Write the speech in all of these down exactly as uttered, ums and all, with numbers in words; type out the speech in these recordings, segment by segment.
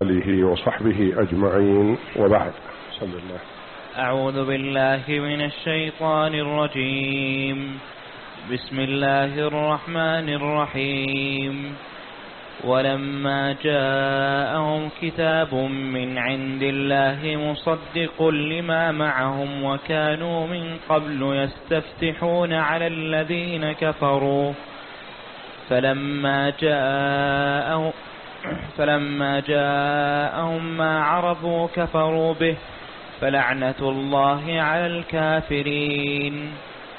آله وصحبه أجمعين، وبعد. صلى الله. أعوذ بالله من الشيطان الرجيم. بسم الله الرحمن الرحيم. ولما جاءهم كتاب من عند الله مصدق لما معهم وكانوا من قبل يستفتحون على الذين كفروا فلما جاءهم فلما جاءهم ما عرفوا كفروا به فلعنة الله على الكافرين.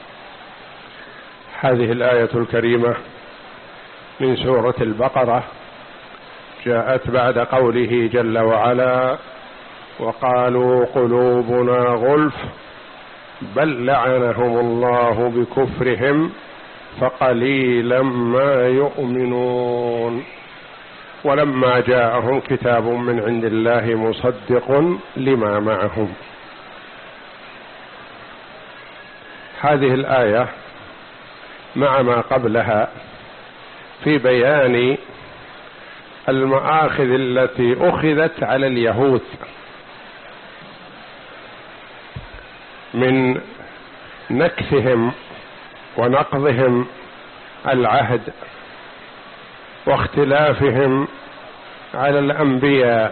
هذه الآية الكريمة من سورة البقرة جاءت بعد قوله جل وعلا: وقالوا قلوبنا غلف بل لعنهم الله بكفرهم فقليلا ما يؤمنون. ولما جاءهم كتاب من عند الله مصدق لما معهم. هذه الآية مع ما قبلها في بيان المآخذ التي أخذت على اليهود من نكثهم ونقضهم العهد واختلافهم على الأنبياء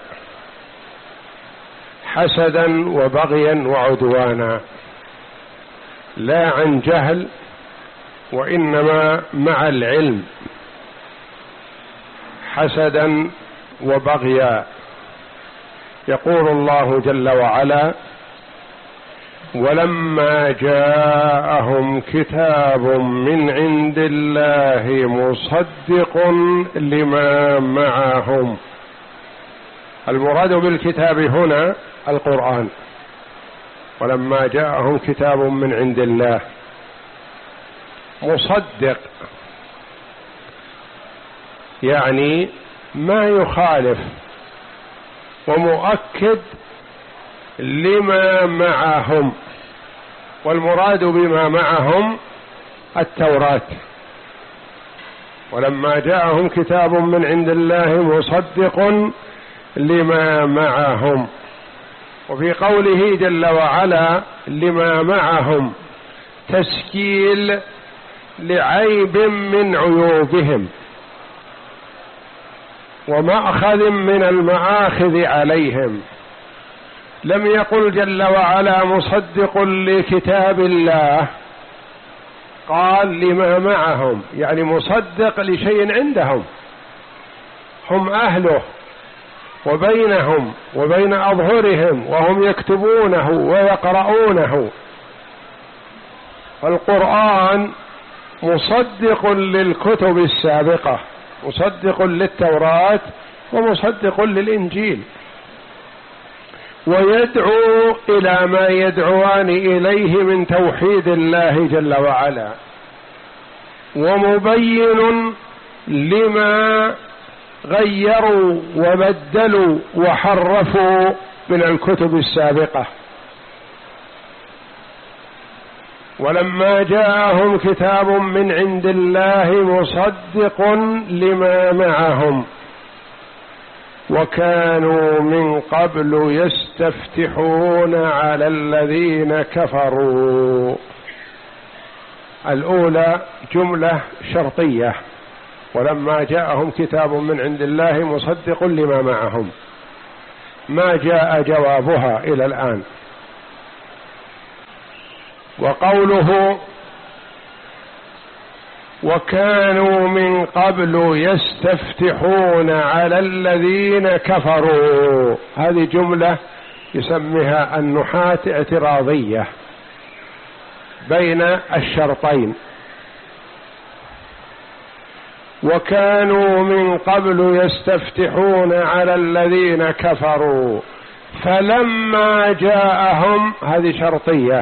حسدا وبغيا وعدوانا، لا عن جهل وإنما مع العلم، حسدا وبغيا. يقول الله جل وعلا: ولما جاءهم كتاب من عند الله مصدق لما معهم. المراد بالكتاب هنا القرآن. ولما جاءهم كتاب من عند الله مصدق، يعني ما يخالف ومؤكد لما معهم. والمراد بما معهم التوراة. ولما جاءهم كتاب من عند الله مصدق لما معهم. وفي قوله جل وعلا لما معهم تسكيل لعيب من عيوبهم ومأخذ من المآخذ عليهم. لم يقل جل وعلا مصدق لكتاب الله، قال لما معهم، يعني مصدق لشيء عندهم هم أهله وبينهم وبين أظهرهم وهم يكتبونه ويقرؤونه. القرآن مصدق للكتب السابقة، مصدق للتوراة ومصدق للإنجيل، ويدعو إلى ما يدعوان إليه من توحيد الله جل وعلا، ومبين لما غيروا وبدلوا وحرفوا من الكتب السابقة. ولما جاءهم كتاب من عند الله مصدق لما معهم وكانوا من قبل يستفتحون على الذين كفروا. الأولى جملة شرطية: ولما جاءهم كتاب من عند الله مصدق لما معهم، ما جاء جوابها إلى الآن. وقوله وكانوا من قبل يستفتحون على الذين كفروا، هذه جملة يسميها النحاة اعتراضية بين الشرطين. وكانوا من قبل يستفتحون على الذين كفروا فلما جاءهم، هذه شرطية،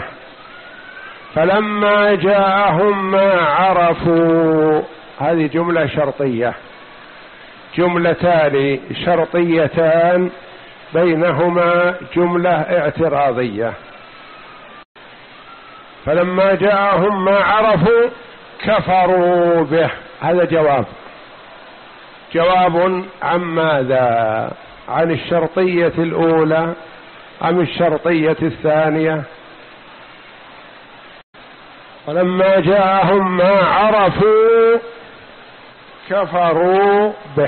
فلما جاءهم ما عرفوا، هذه جملة شرطية. جملتان شرطيتان بينهما جملة اعتراضية. فلما جاءهم ما عرفوا كفروا به، هذا جواب. جواب عن ماذا؟ عن الشرطية الأولى أم الشرطية الثانية؟ ولما جاءهم ما عرفوا كفروا به.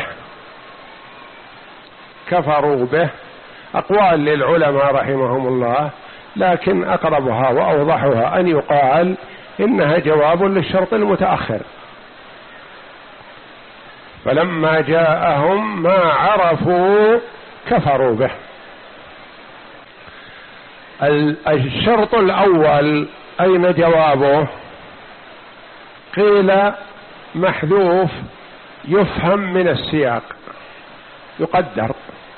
كفروا به أقوال للعلماء رحمهم الله، لكن أقربها وأوضحها أن يقال إنها جواب للشرط المتأخر. فلما جاءهم ما عرفوا كفروا به. الشرط الأول أين جوابه؟ قيل محذوف يفهم من السياق يقدر،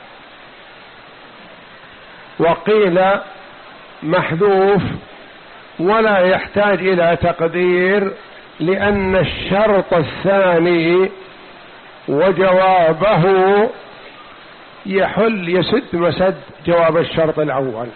وقيل محذوف ولا يحتاج إلى تقدير، لأن الشرط الثاني وجوابه يحل يسد مسد جواب الشرط الأول.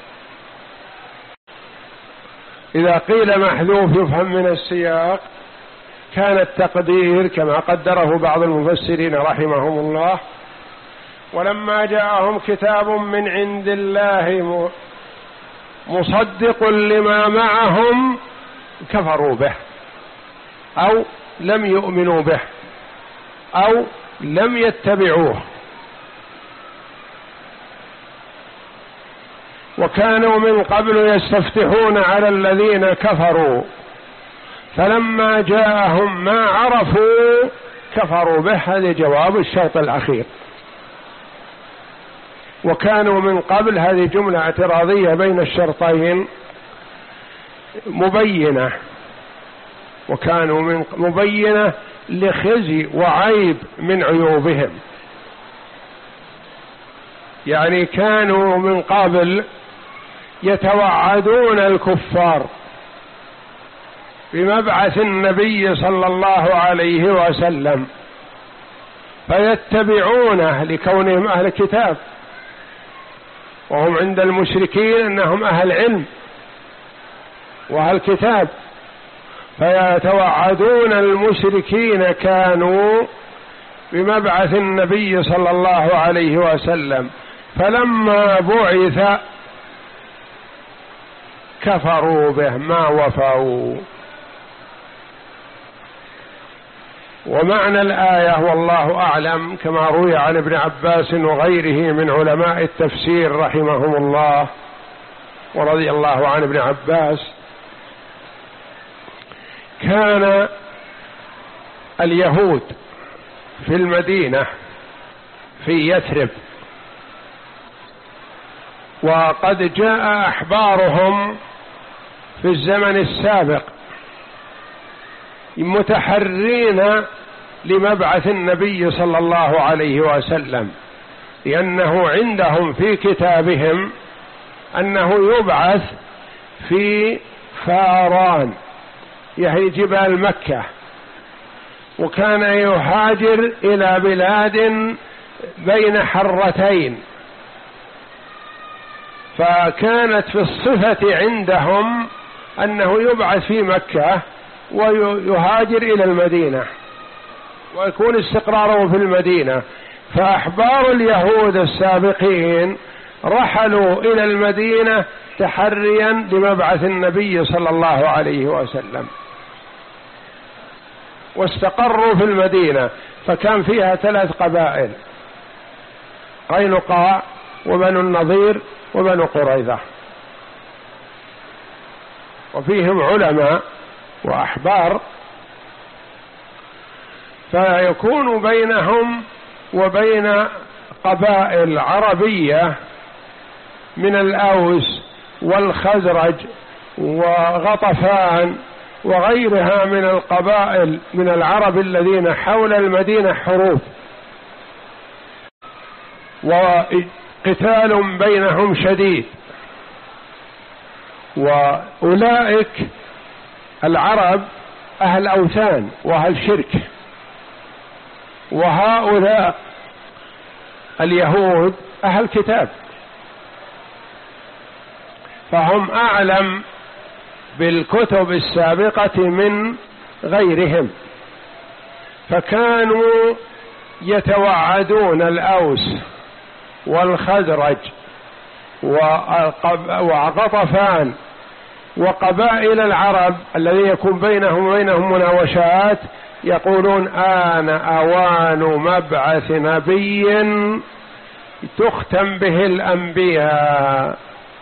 إذا قيل محذوف يفهم من السياق كان التقدير كما قدره بعض المفسرين رحمهم الله: ولما جاءهم كتاب من عند الله مصدق لما معهم كفروا به، أو لم يؤمنوا به، أو لم يتبعوه. وكانوا من قبل يستفتحون على الذين كفروا فلما جاءهم ما عرفوا كفروا به. هذا جواب الشرط الأخير. وكانوا من قبل هذه جملة اعتراضية بين الشرطين مبينة، وكانوا من مبينة لخزي وعيب من عيوبهم. يعني كانوا من قبل يتوعدون الكفار بمبعث النبي صلى الله عليه وسلم فيتبعونه لكونهم أهل كتاب، وهم عند المشركين أنهم أهل علم وأهل كتاب، فيتوعدون المشركين كانوا بمبعث النبي صلى الله عليه وسلم، فلما بعث كفروا به ما وفوا. ومعنى الآية والله أعلم كما روي عن ابن عباس وغيره من علماء التفسير رحمهم الله ورضي الله عن ابن عباس: كان اليهود في المدينة في يثرب، وقد جاء أحبارهم في الزمن السابق متحرين لمبعث النبي صلى الله عليه وسلم، لأنه عندهم في كتابهم أنه يبعث في فاران يهي جبال مكة، وكان يهاجر إلى بلاد بين حرتين، فكانت في الصفة عندهم أنه يبعث في مكة ويهاجر إلى المدينة ويكون استقراره في المدينة. فأحبار اليهود السابقين رحلوا إلى المدينة تحريا لمبعث النبي صلى الله عليه وسلم، واستقروا في المدينة، فكان فيها ثلاث قبائل: قينقاع وبنو النضير وبنو قريظة، وفيهم علماء وأحبار، فيكون بينهم وبين قبائل عربية من الأوس والخزرج وغطفان وغيرها من القبائل من العرب الذين حول المدينة حروب، وقتال بينهم شديد. وأولئك العرب أهل أوثان وأهل شرك، وهؤلاء اليهود أهل كتاب، فهم أعلم بالكتب السابقة من غيرهم، فكانوا يتوعدون الأوس والخزرج وغطفان وقبائل العرب الذي يكون بينهم وبينهم مناوشات، يقولون آن أوان مبعث نبي تختم به الأنبياء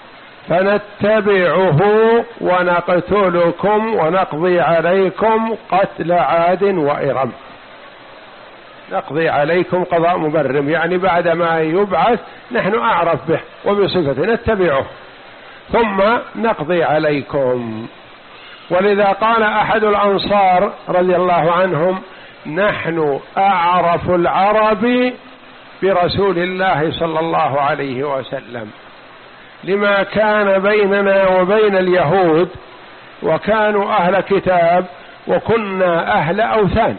فنتبعه ونقتلكم ونقضي عليكم قتل عاد وإرم. نقضي عليكم قضاء مبرم، يعني بعد ما يبعث نحن أعرف به وبصفته نتبعه ثم نقضي عليكم. ولذا قال أحد الأنصار رضي الله عنهم: نحن أعرف العرب برسول الله صلى الله عليه وسلم، لما كان بيننا وبين اليهود، وكانوا أهل كتاب وكنا أهل أوثان،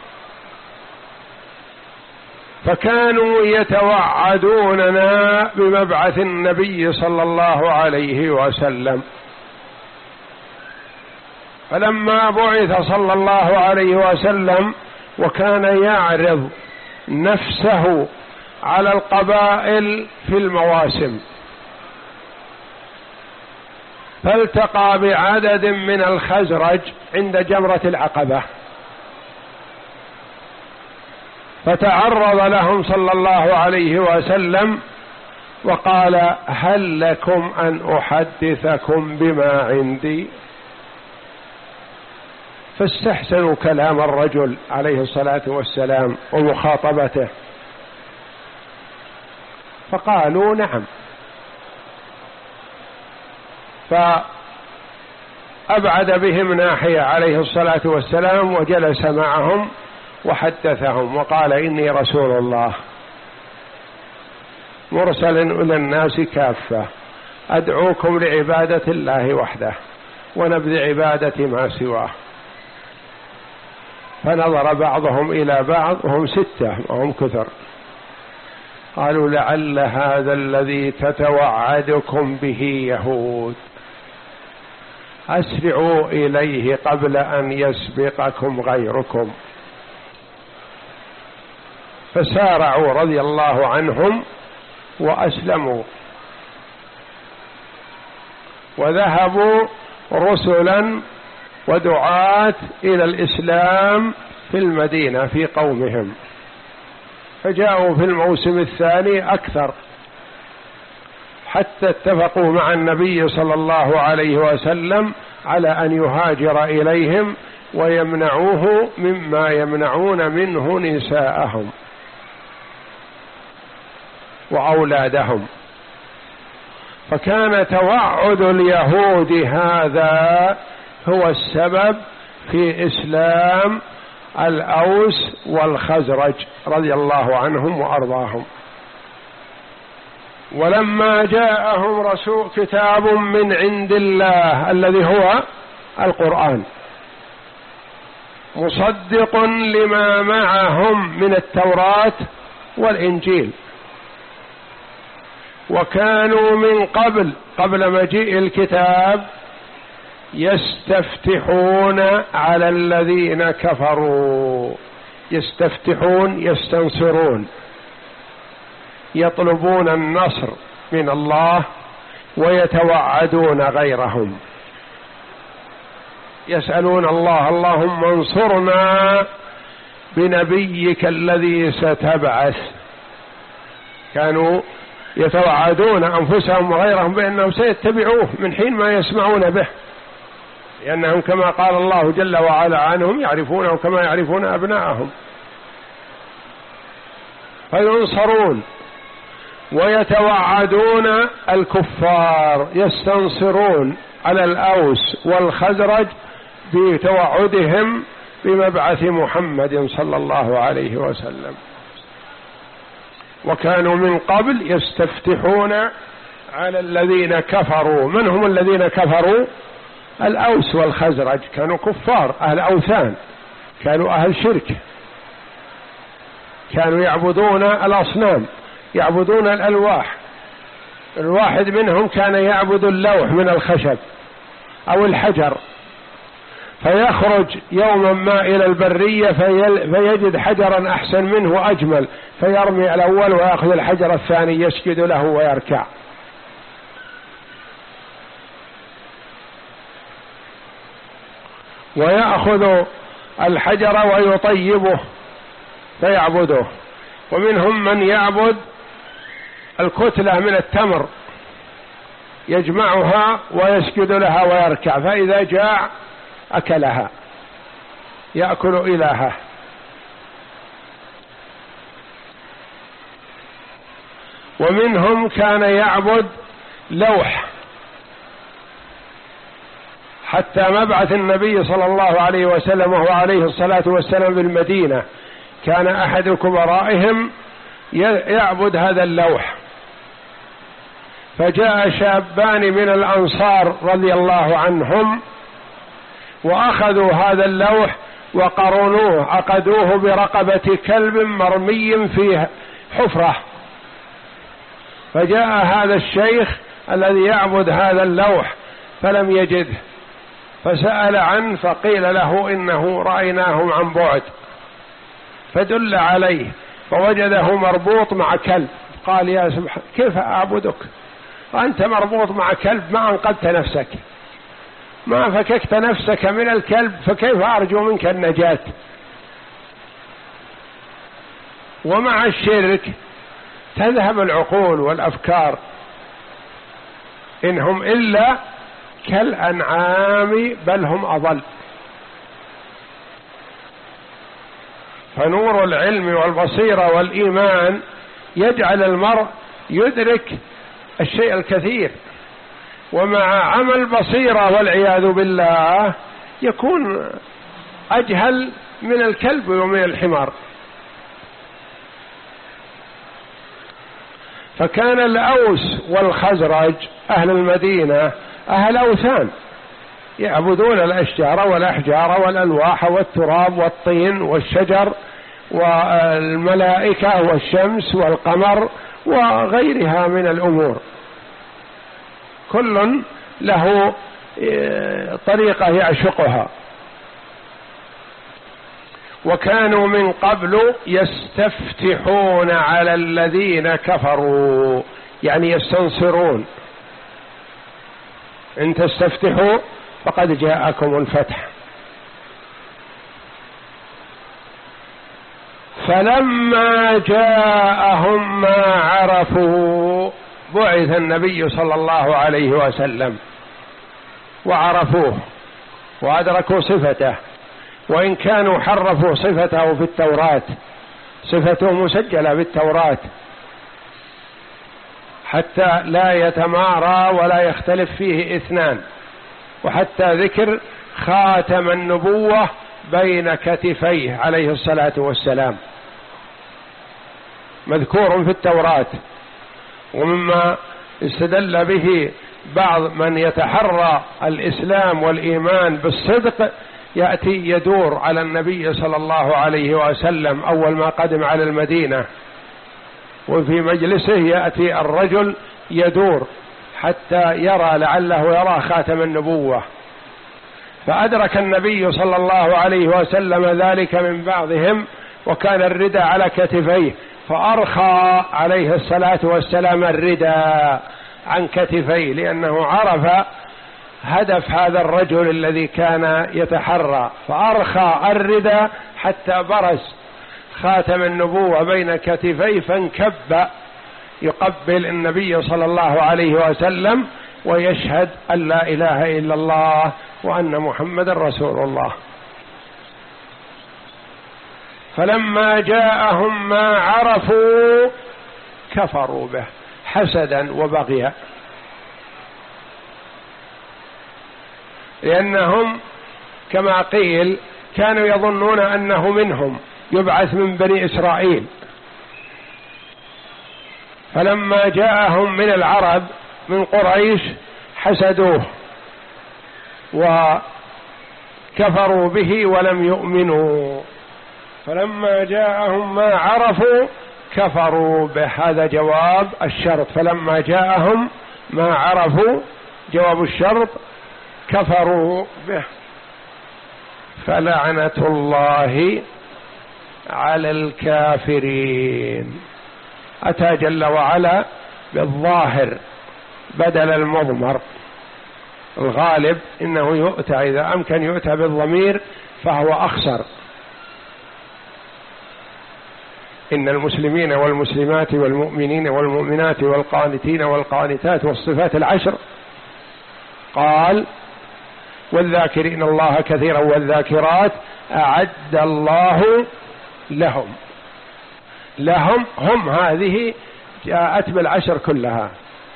فكانوا يتوعدوننا بمبعث النبي صلى الله عليه وسلم. فلما بعث صلى الله عليه وسلم وكان يعرض نفسه على القبائل في المواسم، فالتقى بعدد من الخزرج عند جمرة العقبة، فتعرض لهم صلى الله عليه وسلم وقال: هل لكم أن أحدثكم بما عندي؟ فاستحسنوا كلام الرجل عليه الصلاة والسلام ومخاطبته، فقالوا: نعم. فأبعد بهم ناحية عليه الصلاة والسلام وجلس معهم وحدثهم وقال: إني رسول الله مرسل إلى الناس كافة، أدعوكم لعبادة الله وحده ونبذ عبادة ما سواه. فنظر بعضهم إلى بعض وهم ستة وهم كثر، قالوا: لعل هذا الذي تتوعدكم به يهود، أسرعوا إليه قبل أن يسبقكم غيركم. فسارعوا رضي الله عنهم وأسلموا، وذهبوا رسلا ودعاة إلى الإسلام في المدينة في قومهم، فجاءوا في الموسم الثاني أكثر، حتى اتفقوا مع النبي صلى الله عليه وسلم على أن يهاجر إليهم ويمنعوه مما يمنعون منه نساءهم وأولادهم. فكان توعد اليهود هذا هو السبب في إسلام الأوس والخزرج رضي الله عنهم وأرضاهم. ولما جاءهم رسول كتاب من عند الله الذي هو القرآن مصدق لما معهم من التوراة والإنجيل، وكانوا من قبل قبل مجيء الكتاب يستفتحون على الذين كفروا، يستفتحون يستنصرون، يطلبون النصر من الله ويتوعدون غيرهم، يسألون الله: اللهم انصرنا بنبيك الذي ستبعث. كانوا يتوعدون أنفسهم وغيرهم بأنهم سيتبعوه من حين ما يسمعون به، لأنهم كما قال الله جل وعلا عنهم يعرفونه كما يعرفون أبناءهم، فينصرون ويتوعدون الكفار، يستنصرون على الأوس والخزرج بتوعدهم بمبعث محمد صلى الله عليه وسلم. وكانوا من قبل يستفتحون على الذين كفروا. من هم الذين كفروا؟ الأوس والخزرج، كانوا كفار أهل أوثان، كانوا أهل شرك، كانوا يعبدون الأصنام، يعبدون الألواح. الواحد منهم كان يعبد اللوح من الخشب أو الحجر، فيخرج يوما ما إلى البرية فيجد حجرا أحسن منه وأجمل، فيرمي الأول ويأخذ الحجر الثاني يسجد له ويركع. ويأخذ الحجر ويطيبه فيعبده. ومنهم من يعبد الكتلة من التمر يجمعها ويسجد لها ويركع، فإذا جاع أكلها يأكل إلهه. ومنهم كان يعبد لوح، حتى مبعث النبي صلى الله عليه وسلم وهو عليه الصلاة والسلام بالمدينة كان أحد كبرائهم يعبد هذا اللوح، فجاء شابان من الأنصار رضي الله عنهم وأخذوا هذا اللوح وقرنوه، عقدوه برقبة كلب مرمي في حفرة. فجاء هذا الشيخ الذي يعبد هذا اللوح فلم يجده، فسأل عنه فقيل له إنه رأيناه عن بعد، فدل عليه فوجده مربوط مع كلب. قال يا سبحان كيف أعبدك وأنت مربوط مع كلب؟ ما أنقذت نفسك، ما فككت نفسك من الكلب، فكيف أرجو منك النجاة؟ ومع الشرك تذهب العقول والأفكار، إنهم إلا كالأنعام بل هم أضل. فنور العلم والبصيرة والإيمان يجعل المرء يدرك الشيء الكثير، ومع عمى البصيرة والعياذ بالله يكون أجهل من الكلب ومن الحمار. فكان الأوس والخزرج أهل المدينة أهل أوثان، يعبدون الأشجار والأحجار والألواح والتراب والطين والشجر والملائكة والشمس والقمر وغيرها من الأمور، كل له طريقة يعشقها. وكانوا من قبل يستفتحون على الذين كفروا، يعني يستنصرون، إن تستفتحوا فقد جاءكم الفتح. فلما جاءهم ما عرفوا بعث النبي صلى الله عليه وسلم وعرفوه وأدركوا صفته، وإن كانوا حرفوا صفته في التوراة، صفته مسجلة في التوراة حتى لا يتمارى ولا يختلف فيه اثنان، وحتى ذكر خاتم النبوة بين كتفيه عليه الصلاة والسلام مذكور في التوراة. ومما استدل به بعض من يتحرى الإسلام والإيمان بالصدق يأتي يدور على النبي صلى الله عليه وسلم أول ما قدم على المدينة، وفي مجلسه يأتي الرجل يدور حتى يرى لعله يرى خاتم النبوة، فأدرك النبي صلى الله عليه وسلم ذلك من بعضهم، وكان الردى على كتفيه، فأرخى عليه الصلاة والسلام الردى عن كتفيه، لأنه عرف هدف هذا الرجل الذي كان يتحرى، فأرخى الردى حتى برز خاتم النبوة بين كتفيه، فانكب يقبل النبي صلى الله عليه وسلم ويشهد أن لا إله إلا الله وأن محمد رسول الله. فلما جاءهم ما عرفوا كفروا به حسدا وبغيا، لأنهم كما قيل كانوا يظنون أنه منهم، يبعث من بني إسرائيل. فلما جاءهم من العرب من قريش حسدوه وكفروا به ولم يؤمنوا. فلما جاءهم ما عرفوا كفروا به، هذا جواب الشرط. فلما جاءهم ما عرفوا جواب الشرط كفروا به. فلعنة الله على الكافرين. أتى جل وعلا بالظاهر بدل المضمر. الغالب إنه يؤتى إذا أمكن يؤتى بالضمير فهو أخسر. إن المسلمين والمسلمات والمؤمنين والمؤمنات والقانتين والقانتات والصفات العشر، قال والذاكرين الله كثيرا والذاكرات أعد الله لهم. لهم هم هذه جاءت بالعشر كلها.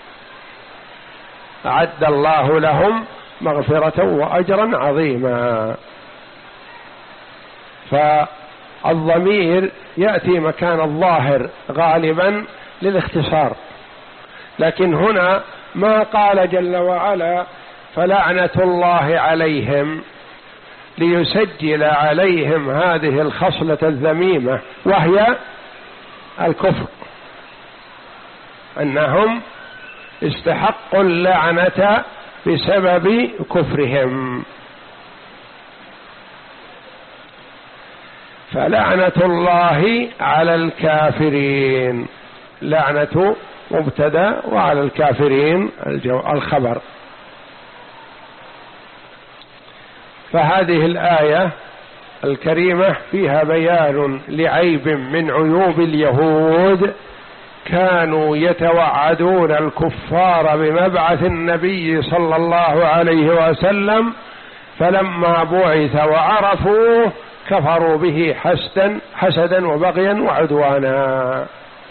أعد الله لهم مغفرة وأجرا عظيما. فالضمير يأتي مكان الظاهر غالبا للاختصار، لكن هنا ما قال جل وعلا فلعنة الله عليهم ليسجل عليهم هذه الخصلة الذميمة وهي الكفر، أنهم استحقوا اللعنة بسبب كفرهم. فلعنة الله على الكافرين، لعنة مبتدأ وعلى الكافرين الخبر. فهذه الآية الكريمة فيها بيان لعيب من عيوب اليهود، كانوا يتوعدون الكفار بمبعث النبي صلى الله عليه وسلم، فلما بعث وعرفوه كفروا به حسدا حسدا وبغيا وعدوانا.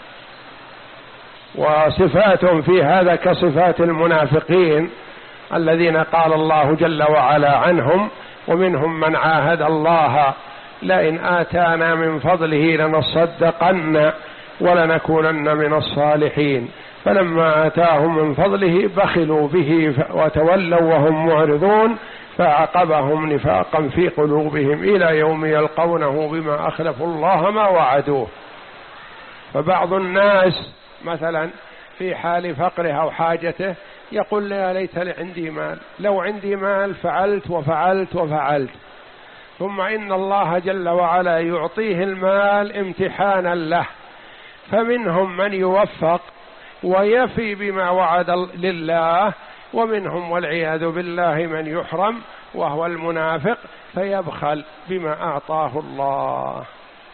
وصفات في هذا كصفات المنافقين الذين قال الله جل وعلا عنهم: ومنهم من عاهد الله لئن آتانا من فضله لنصدقن ولنكونن من الصالحين، فلما آتاهم من فضله بخلوا به وتولوا وهم معرضون، فعقبهم نفاقا في قلوبهم إلى يوم يلقونه بما أخلفوا الله ما وعدوه. فبعض الناس مثلا في حال فقره أو حاجته يقول يا ليت عندي مال، لو عندي مال فعلت وفعلت وفعلت، ثم إن الله جل وعلا يعطيه المال امتحانا له، فمنهم من يوفق ويفي بما وعد لله، ومنهم والعياذ بالله من يحرم وهو المنافق فيبخل بما أعطاه الله.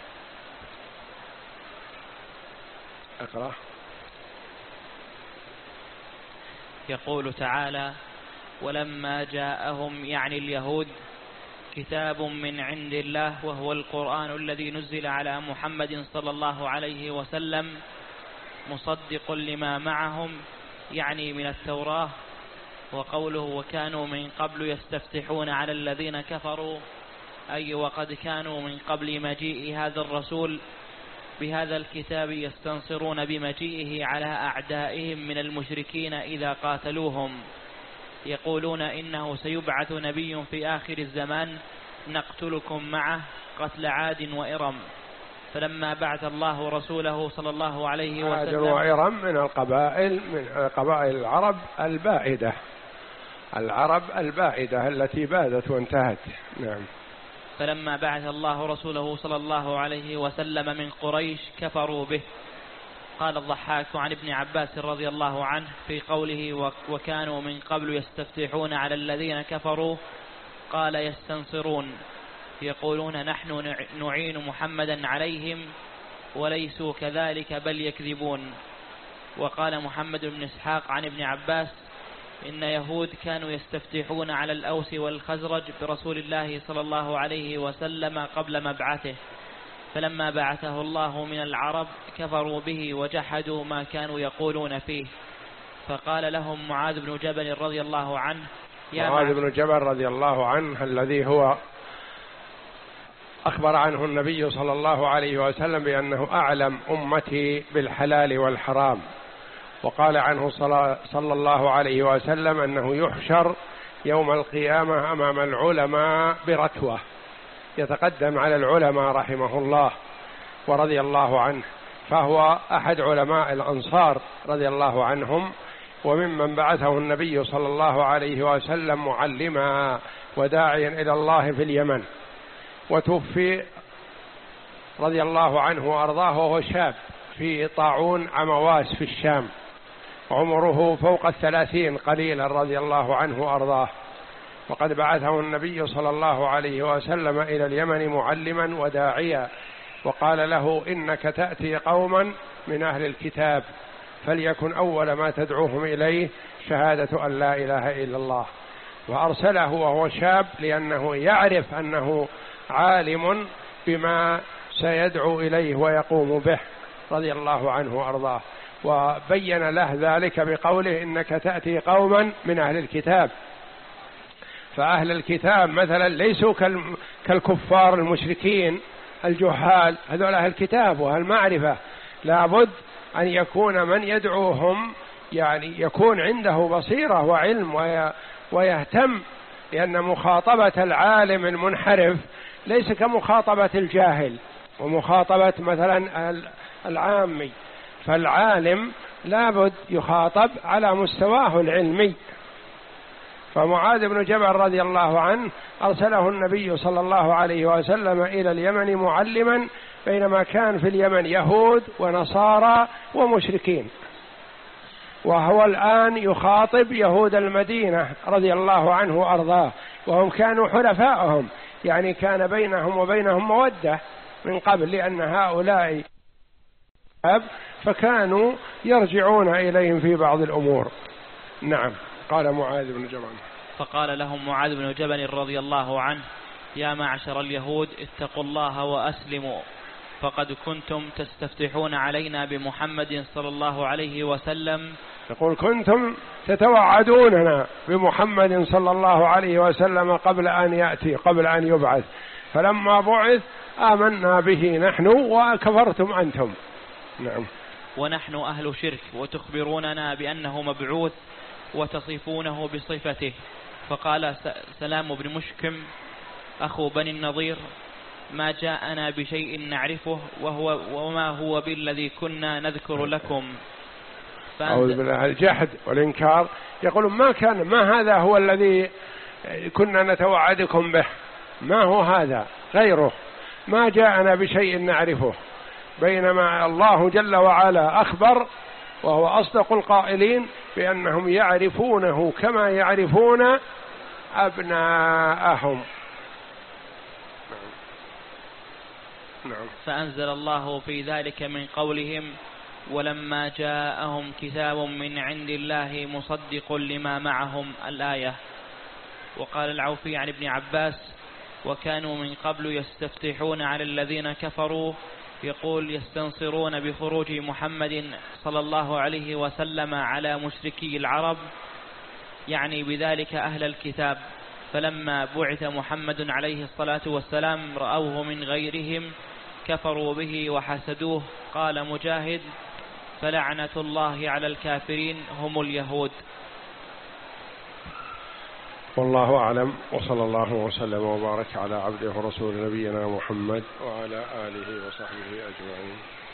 اقرأ. يقول تعالى: ولما جاءهم يعني اليهود كتاب من عند الله وهو القرآن الذي نزل على محمد صلى الله عليه وسلم مصدق لما معهم، يعني من التوراة. وقوله وكانوا من قبل يستفتحون على الذين كفروا، أي وقد كانوا من قبل مجيء هذا الرسول بهذا الكتاب يستنصرون بمجيئه على أعدائهم من المشركين إذا قاتلوهم، يقولون إنه سيبعث نبي في آخر الزمان نقتلكم معه قتل عاد وإرم. فلما بعث الله رسوله صلى الله عليه وسلم، عاد وإرم من القبائل من قبائل العرب البائدة، العرب البائدة التي بادت وانتهت. نعم. فلما بعث الله رسوله صلى الله عليه وسلم من قريش كفروا به. قال الضحاك عن ابن عباس رضي الله عنه في قوله وكانوا من قبل يستفتحون على الذين كفروا، قال يستنصرون، يقولون نحن نعين محمدا عليهم وليسوا كذلك بل يكذبون. وقال محمد بن إسحاق عن ابن عباس إن يهود كانوا يستفتحون على الأوس والخزرج برسول الله صلى الله عليه وسلم قبل مبعثه، فلما بعثه الله من العرب كفروا به وجحدوا ما كانوا يقولون فيه. فقال لهم معاذ بن جبل رضي الله عنه، يا معاذ بن جبل رضي الله عنه الذي هو أخبر عنه النبي صلى الله عليه وسلم بأنه أعلم أمتي بالحلال والحرام، وقال عنه صلى الله عليه وسلم أنه يحشر يوم القيامة أمام العلماء برتوة، يتقدم على العلماء رحمه الله ورضي الله عنه، فهو أحد علماء الأنصار رضي الله عنهم، وممن بعثه النبي صلى الله عليه وسلم معلما وداعيا إلى الله في اليمن، وتوفي رضي الله عنه وأرضاه وهو شاب في طاعون عمواس في الشام، عمره فوق الثلاثين قليلا رضي الله عنه وأرضاه. وقد بعثه النبي صلى الله عليه وسلم إلى اليمن معلما وداعيا، وقال له: إنك تأتي قوما من أهل الكتاب، فليكن أول ما تدعوهم إليه شهادة أن لا إله إلا الله. وأرسله وهو شاب لأنه يعرف أنه عالم بما سيدعو إليه ويقوم به رضي الله عنه وأرضاه، وبين له ذلك بقوله: إنك تأتي قوما من أهل الكتاب. فأهل الكتاب مثلا ليسوا كالكفار المشركين الجهال، هذول أهل الكتاب وأهل المعرفة، لابد أن يكون من يدعوهم يعني يكون عنده بصيرة وعلم ويهتم، لأن مخاطبة العالم المنحرف ليس كمخاطبة الجاهل ومخاطبة مثلا العامي، فالعالم لابد يخاطب على مستواه العلمي. فمعاذ بن جبل رضي الله عنه أرسله النبي صلى الله عليه وسلم إلى اليمن معلما، بينما كان في اليمن يهود ونصارى ومشركين، وهو الآن يخاطب يهود المدينة رضي الله عنه وأرضاه، وهم كانوا حلفائهم، يعني كان بينهم وبينهم مودة من قبل، لأن هؤلاء فكانوا يرجعون إليهم في بعض الأمور. نعم. قال معاذ بن جبل: فقال لهم معاذ بن جبل رضي الله عنه: يا معشر اليهود، اتقوا الله وأسلموا، فقد كنتم تستفتحون علينا بمحمد صلى الله عليه وسلم. يقول: كنتم تتوعدوننا بمحمد صلى الله عليه وسلم قبل أن يأتي، قبل أن يبعث، فلما بعث آمنا به نحن وكفرتم أنتم. نعم. ونحن أهل شرك، وتخبروننا بأنه مبعوث وتصفونه بصفته. فقال سلام بن مشكم أخو بني النضير: ما جاءنا بشيء نعرفه وهو وما هو بالذي كنا نذكر لكم. أعوذ بالله. الجحد والإنكار، يقولون ما كان، ما هذا هو الذي كنا نتوعدكم به، ما هو هذا، غيره، ما جاءنا بشيء نعرفه، بينما الله جل وعلا أخبر وهو أصدق القائلين بأنهم يعرفونه كما يعرفون أبناءهم. نعم. فأنزل الله في ذلك من قولهم: ولما جاءهم كتاب من عند الله مصدق لما معهم، الآية. وقال العوفي عن ابن عباس: وكانوا من قبل يستفتحون على الذين كفروا، يقول: يستنصرون بخروج محمد صلى الله عليه وسلم على مشركي العرب، يعني بذلك أهل الكتاب. فلما بعث محمد عليه الصلاة والسلام رأوه من غيرهم كفروا به وحسدوه. قال مجاهد: فلعنة الله على الكافرين هم اليهود. والله أعلم، وصلى الله وسلم وبارك على عبده ورسول نبينا محمد وعلى آله وصحبه أجمعين.